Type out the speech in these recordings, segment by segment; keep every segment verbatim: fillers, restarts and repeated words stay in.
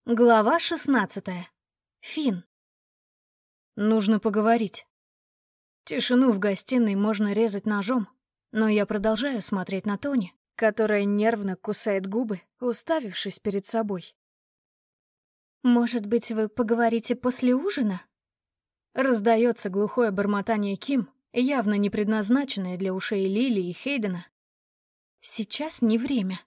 Глава шестнадцатая. Финн. Нужно поговорить. Тишину в гостиной можно резать ножом, но я продолжаю смотреть на Тони, которая нервно кусает губы, уставившись перед собой. «Может быть, вы поговорите после ужина?» Раздается глухое бормотание Ким, явно не предназначенное для ушей Лили и Хейдена. «Сейчас не время».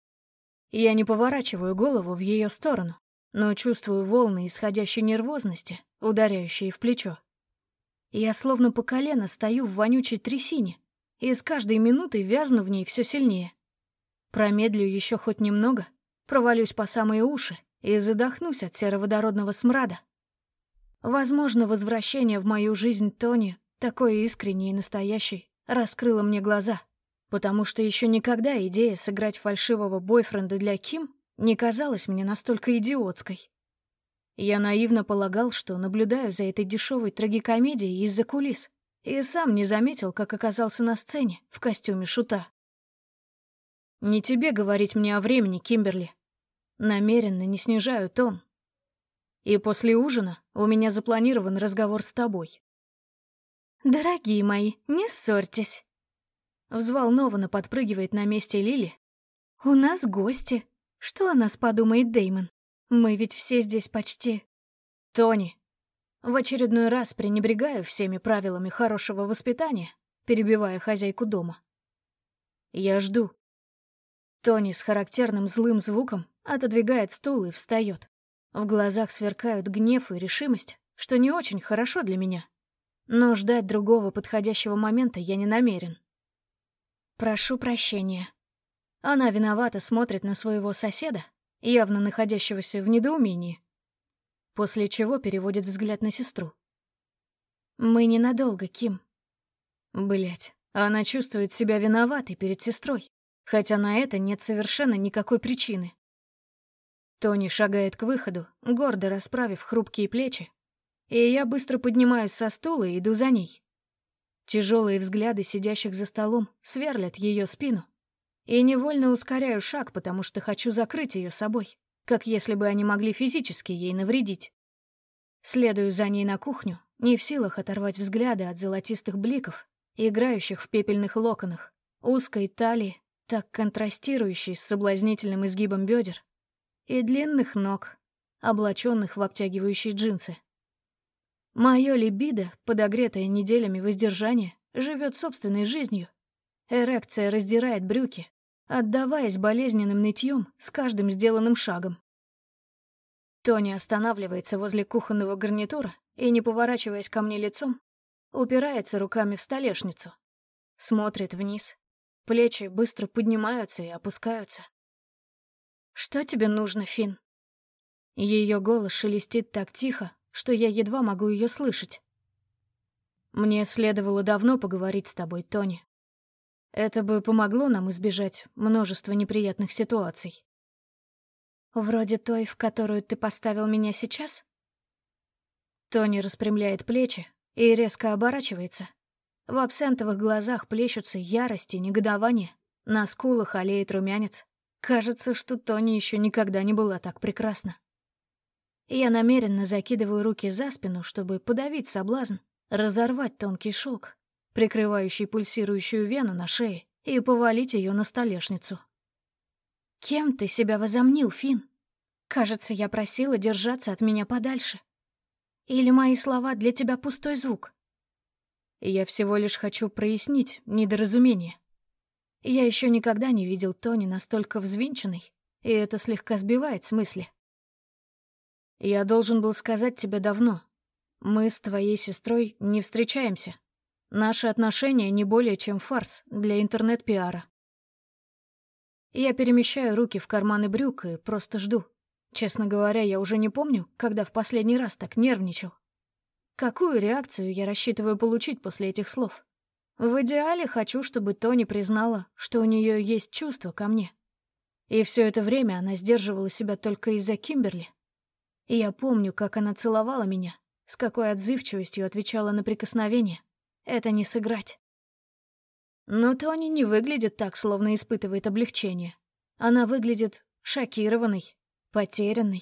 Я не поворачиваю голову в ее сторону, но чувствую волны исходящей нервозности, ударяющие в плечо. Я словно по колено стою в вонючей трясине, и с каждой минутой вязну в ней все сильнее. Промедлю еще хоть немного, провалюсь по самые уши и задохнусь от сероводородного смрада. Возможно, возвращение в мою жизнь Тони, такой искренний и настоящий, раскрыло мне глаза, потому что еще никогда идея сыграть фальшивого бойфренда для Ким не казалась мне настолько идиотской. Я наивно полагал, что наблюдаю за этой дешевой трагикомедией из-за кулис, и сам не заметил, как оказался на сцене в костюме шута. «Не тебе говорить мне о времени, Кимберли. Намеренно не снижаю тон. И после ужина у меня запланирован разговор с тобой». «Дорогие мои, не ссорьтесь», — взволнованно подпрыгивает на месте Лили. «У нас гости. Что о нас подумает Дэймон? Мы ведь все здесь почти...» «Тони!» В очередной раз пренебрегаю всеми правилами хорошего воспитания, перебивая хозяйку дома. «Я жду». Тони с характерным злым звуком отодвигает стул и встает. В глазах сверкают гнев и решимость, что не очень хорошо для меня. Но ждать другого подходящего момента я не намерен. «Прошу прощения». Она виновато смотрит на своего соседа, явно находящегося в недоумении, после чего переводит взгляд на сестру. «Мы ненадолго, Ким». Блять, она чувствует себя виноватой перед сестрой, хотя на это нет совершенно никакой причины. Тони шагает к выходу, гордо расправив хрупкие плечи, и я быстро поднимаюсь со стула и иду за ней. Тяжелые взгляды сидящих за столом сверлят ее спину, и невольно ускоряю шаг, потому что хочу закрыть ее собой, как если бы они могли физически ей навредить. Следую за ней на кухню, не в силах оторвать взгляды от золотистых бликов, играющих в пепельных локонах, узкой талии, так контрастирующей с соблазнительным изгибом бедер, и длинных ног, облаченных в обтягивающие джинсы. Мое либидо, подогретое неделями воздержания, живет собственной жизнью. Эрекция раздирает брюки, отдаваясь болезненным нытьем с каждым сделанным шагом. Тони останавливается возле кухонного гарнитура и, не поворачиваясь ко мне лицом, упирается руками в столешницу. Смотрит вниз. Плечи быстро поднимаются и опускаются. «Что тебе нужно, Финн?» Ее голос шелестит так тихо, что я едва могу ее слышать. «Мне следовало давно поговорить с тобой, Тони. Это бы помогло нам избежать множества неприятных ситуаций». «Вроде той, в которую ты поставил меня сейчас?» Тони распрямляет плечи и резко оборачивается. В абсентовых глазах плещутся ярость и негодование, на скулах олеет румянец. Кажется, что Тони еще никогда не была так прекрасна. Я намеренно закидываю руки за спину, чтобы подавить соблазн, разорвать тонкий шелк, прикрывающий пульсирующую вену на шее, и повалить ее на столешницу. «Кем ты себя возомнил, Финн? Кажется, я просила держаться от меня подальше. Или мои слова для тебя пустой звук?» Я всего лишь хочу прояснить недоразумение. Я еще никогда не видел Тони настолько взвинченной, и это слегка сбивает с мысли. Я должен был сказать тебе давно. Мы с твоей сестрой не встречаемся. Наши отношения не более чем фарс для интернет-пиара. Я перемещаю руки в карманы брюк и просто жду. Честно говоря, я уже не помню, когда в последний раз так нервничал. Какую реакцию я рассчитываю получить после этих слов? В идеале хочу, чтобы Тони признала, что у нее есть чувства ко мне. И все это время она сдерживала себя только из-за Кимберли. И я помню, как она целовала меня, с какой отзывчивостью отвечала на прикосновение. Это не сыграть. Но Тони не выглядит так, словно испытывает облегчение. Она выглядит шокированной, потерянной.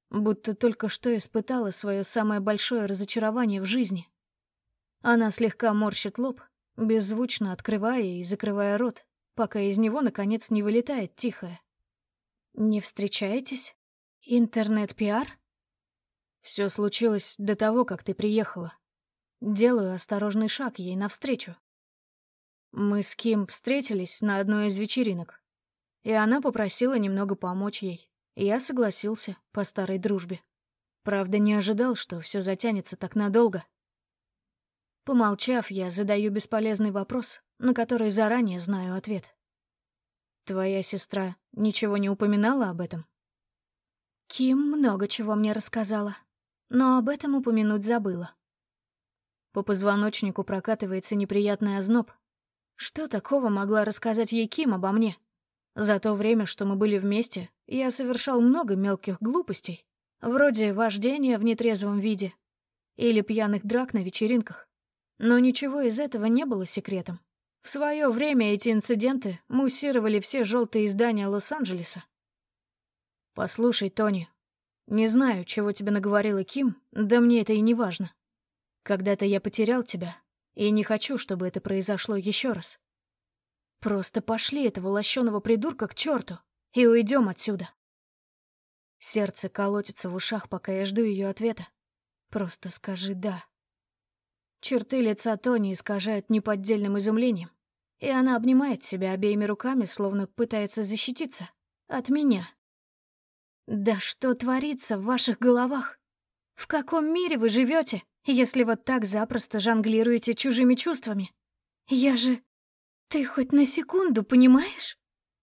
будто только что испытала свое самое большое разочарование в жизни. Она слегка морщит лоб, беззвучно открывая и закрывая рот, пока из него, наконец, не вылетает тихое. «Не встречаетесь? Интернет-пиар?» «Все случилось до того, как ты приехала. Делаю осторожный шаг ей навстречу. Мы с Ким встретились на одной из вечеринок, и она попросила немного помочь ей. Я согласился по старой дружбе. Правда, не ожидал, что все затянется так надолго». Помолчав, я задаю бесполезный вопрос, на который заранее знаю ответ. «Твоя сестра ничего не упоминала об этом?» Ким много чего мне рассказала, но об этом упомянуть забыла. По позвоночнику прокатывается неприятный озноб. Что такого могла рассказать ей Ким обо мне? За то время, что мы были вместе, я совершал много мелких глупостей, вроде вождения в нетрезвом виде или пьяных драк на вечеринках. Но ничего из этого не было секретом. В свое время эти инциденты муссировали все желтые издания Лос-Анджелеса. «Послушай, Тони, не знаю, чего тебе наговорила Ким, да мне это и не важно. Когда-то я потерял тебя, и не хочу, чтобы это произошло еще раз. Просто пошли этого лощеного придурка к черту и уйдем отсюда». Сердце колотится в ушах, пока я жду ее ответа. Просто скажи «да». Черты лица Тони искажают неподдельным изумлением, и она обнимает себя обеими руками, словно пытается защититься от меня. Да что творится в ваших головах? В каком мире вы живете, если вот так запросто жонглируете чужими чувствами? Я же... Ты хоть на секунду понимаешь?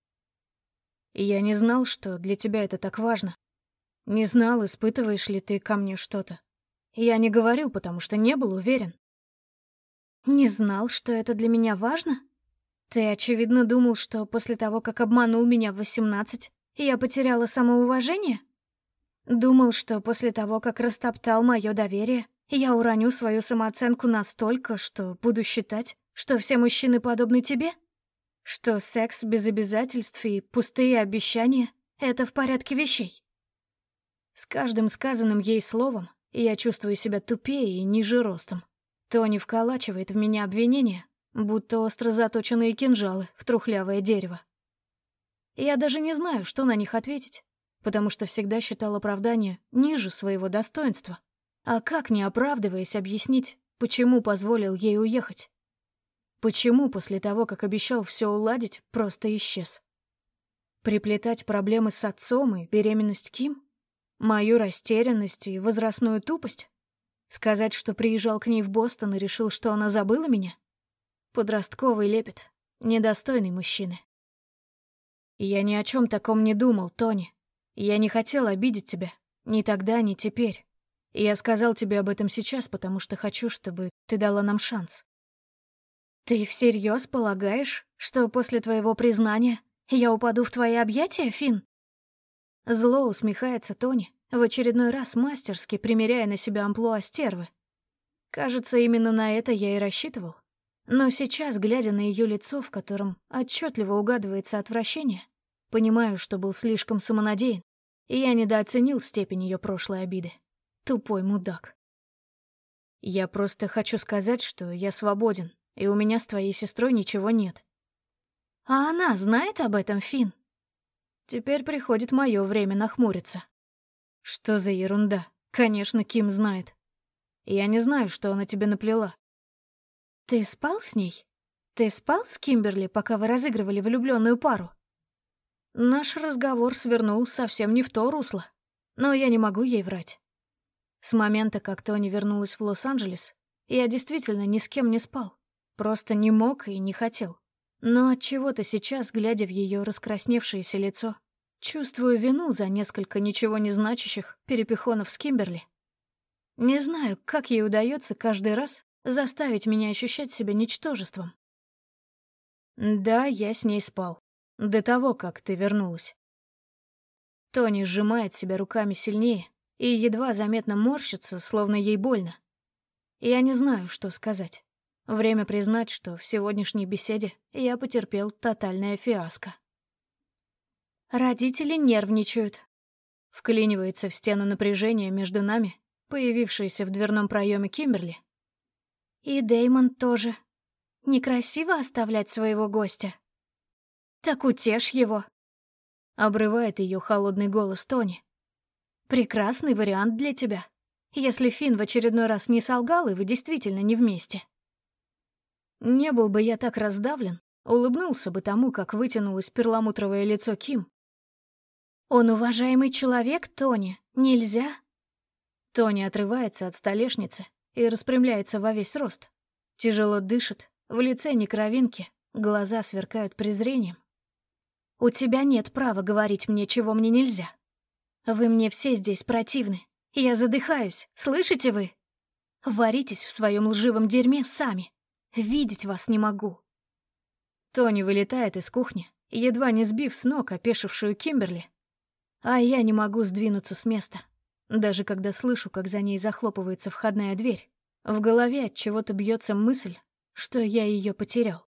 Я не знал, что для тебя это так важно. Не знал, испытываешь ли ты ко мне что-то. Я не говорил, потому что не был уверен. Не знал, что это для меня важно? Ты, очевидно, думал, что после того, как обманул меня в восемнадцать, я потеряла самоуважение? Думал, что после того, как растоптал мое доверие, я уроню свою самооценку настолько, что буду считать, что все мужчины подобны тебе? Что секс без обязательств и пустые обещания — это в порядке вещей? С каждым сказанным ей словом я чувствую себя тупее и ниже ростом. Тони вколачивает в меня обвинения, будто остро заточенные кинжалы в трухлявое дерево. Я даже не знаю, что на них ответить, потому что всегда считал оправдание ниже своего достоинства. А как, не оправдываясь, объяснить, почему позволил ей уехать? Почему после того, как обещал все уладить, просто исчез? Приплетать проблемы с отцом и беременность Ким? Мою растерянность и возрастную тупость? Сказать, что приезжал к ней в Бостон и решил, что она забыла меня? Подростковый лепет, недостойный мужчины. Я ни о чем таком не думал, Тони. Я не хотел обидеть тебя. Ни тогда, ни теперь. Я сказал тебе об этом сейчас, потому что хочу, чтобы ты дала нам шанс. Ты всерьез полагаешь, что после твоего признания я упаду в твои объятия, Финн? Зло усмехается Тони, в очередной раз мастерски примеряя на себя амплуа стервы. Кажется, именно на это я и рассчитывал. Но сейчас, глядя на ее лицо, в котором отчетливо угадывается отвращение, понимаю, что был слишком самонадеян, и я недооценил степень ее прошлой обиды. Тупой мудак. Я просто хочу сказать, что я свободен, и у меня с твоей сестрой ничего нет. А она знает об этом, Финн? Теперь приходит мое время нахмуриться. Что за ерунда? Конечно, Ким знает. Я не знаю, что она тебе наплела. Ты спал с ней? Ты спал с Кимберли, пока вы разыгрывали влюбленную пару? Наш разговор свернул совсем не в то русло, но я не могу ей врать. С момента, как Тони вернулась в Лос-Анджелес, я действительно ни с кем не спал. Просто не мог и не хотел. Но отчего-то сейчас, глядя в ее раскрасневшееся лицо, чувствую вину за несколько ничего не значащих перепихонов с Кимберли. Не знаю, как ей удается каждый раз заставить меня ощущать себя ничтожеством. Да, я с ней спал. До того, как ты вернулась. Тони сжимает себя руками сильнее и едва заметно морщится, словно ей больно. Я не знаю, что сказать. Время признать, что в сегодняшней беседе я потерпел тотальное фиаско. Родители нервничают. Вклинивается в стену напряжения между нами, появившаяся в дверном проеме Кимберли. И Дэймон тоже. Некрасиво оставлять своего гостя. Так утешь его. Обрывает ее холодный голос Тони. Прекрасный вариант для тебя, если Финн в очередной раз не солгал, и вы действительно не вместе. Не был бы я так раздавлен, улыбнулся бы тому, как вытянулось перламутровое лицо Ким. Он уважаемый человек, Тони, нельзя. Тони отрывается от столешницы и распрямляется во весь рост. Тяжело дышит, в лице ни кровинки, глаза сверкают презрением. У тебя нет права говорить мне, чего мне нельзя. Вы мне все здесь противны. Я задыхаюсь, слышите вы? Варитесь в своем лживом дерьме сами. Видеть вас не могу. Тони вылетает из кухни, едва не сбив с ног опешившую Кимберли. А я не могу сдвинуться с места. Даже когда слышу, как за ней захлопывается входная дверь, в голове от чего-то бьется мысль, что я ее потерял.